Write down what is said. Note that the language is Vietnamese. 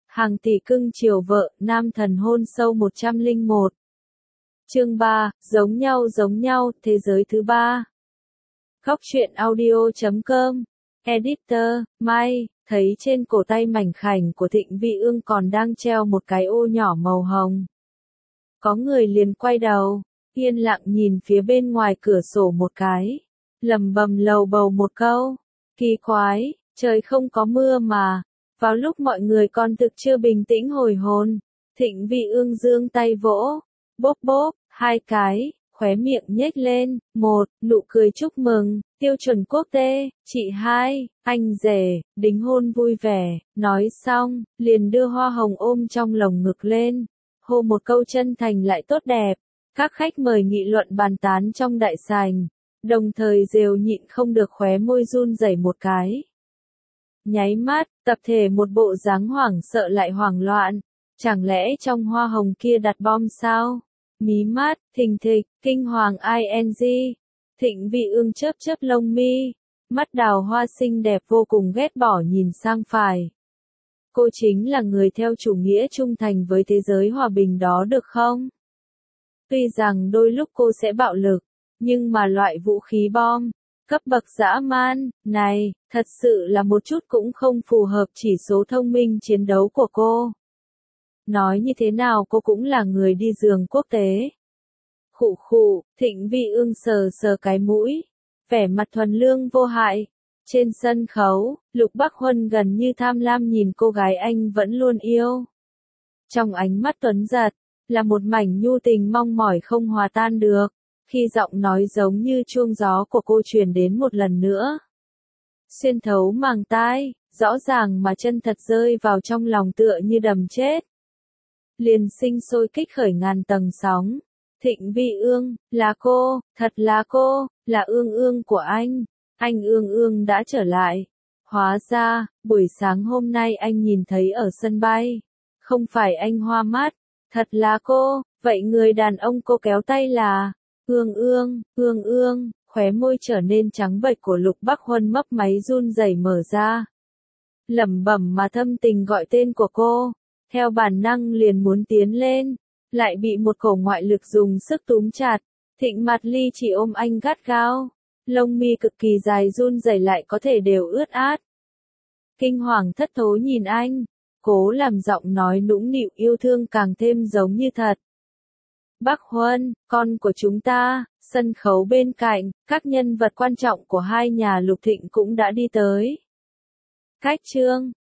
Hàng tỷ cưng chiều vợ, nam thần hôn sâu 101. Chương 3, giống nhau, thế giới thứ ba. Góc truyện audio.com. Editor, Mai, thấy trên cổ tay mảnh khảnh của Thịnh Vi Ương còn đang treo một cái ô nhỏ màu hồng. Có người liền quay đầu, yên lặng nhìn phía bên ngoài cửa sổ một cái, lẩm bẩm lầu bầu một câu. Kỳ quái, trời không có mưa mà. Vào lúc mọi người còn thực chưa bình tĩnh hồi hồn, Thịnh Vi Ương giương tay vỗ, bốp bốp, hai cái, khóe miệng nhếch lên, một, nụ cười chúc mừng, tiêu chuẩn quốc tế, chị hai, anh rể, đính hôn vui vẻ, nói xong, liền đưa hoa hồng ôm trong lồng ngực lên, hô một câu chân thành lại tốt đẹp. Các khách mời nghị luận bàn tán trong đại sảnh, đồng thời đều nhịn không được khóe môi run rẩy một cái. Nháy mắt, tập thể một bộ dáng hoảng sợ lại hoảng loạn, chẳng lẽ trong hoa hồng kia đặt bom sao? Mí mắt, thình thịch, kinh hoàng ing. Thịnh Vi Ương chớp chớp lông mi, mắt đào hoa xinh đẹp vô cùng ghét bỏ nhìn sang phải. Cô chính là người theo chủ nghĩa trung thành với thế giới hòa bình đó được không? Tuy rằng đôi lúc cô sẽ bạo lực, nhưng mà loại vũ khí bom, cấp bậc dã man, này, thật sự là một chút cũng không phù hợp chỉ số thông minh chiến đấu của cô. Nói như thế nào cô cũng là người đi giường quốc tế. Khụ khụ, Thịnh Vi Ương sờ sờ cái mũi, vẻ mặt thuần lương vô hại. Trên sân khấu, Lục Bắc Huân gần như tham lam nhìn cô gái anh vẫn luôn yêu. Trong ánh mắt tuấn giật, là một mảnh nhu tình mong mỏi không hòa tan được. Khi giọng nói giống như chuông gió của cô truyền đến một lần nữa, xuyên thấu màng tai, rõ ràng mà chân thật rơi vào trong lòng tựa như đầm chết. Liền sinh sôi kích khởi ngàn tầng sóng. Thịnh Vi Ương, là cô, thật là cô, là Ương Ương của anh Ương Ương đã trở lại. Hóa ra, buổi sáng hôm nay anh nhìn thấy ở sân bay, không phải anh hoa mắt, thật là cô, vậy người đàn ông cô kéo tay là... Ương Ương, khóe môi trở nên trắng bệch của Lục Bắc Huân mấp máy run rẩy mở ra. Lẩm bẩm mà thâm tình gọi tên của cô, theo bản năng liền muốn tiến lên, lại bị một cổ ngoại lực dùng sức túm chặt. Thịnh Mạt Ly chỉ ôm anh gắt gao, lông mi cực kỳ dài run rẩy lại có thể đều ướt át. Kinh hoàng thất thố nhìn anh, cố làm giọng nói nũng nịu yêu thương càng thêm giống như thật. Bắc Huân, con của chúng ta. Sân khấu bên cạnh, các nhân vật quan trọng của hai nhà Lục Thịnh cũng đã đi tới. Cách chương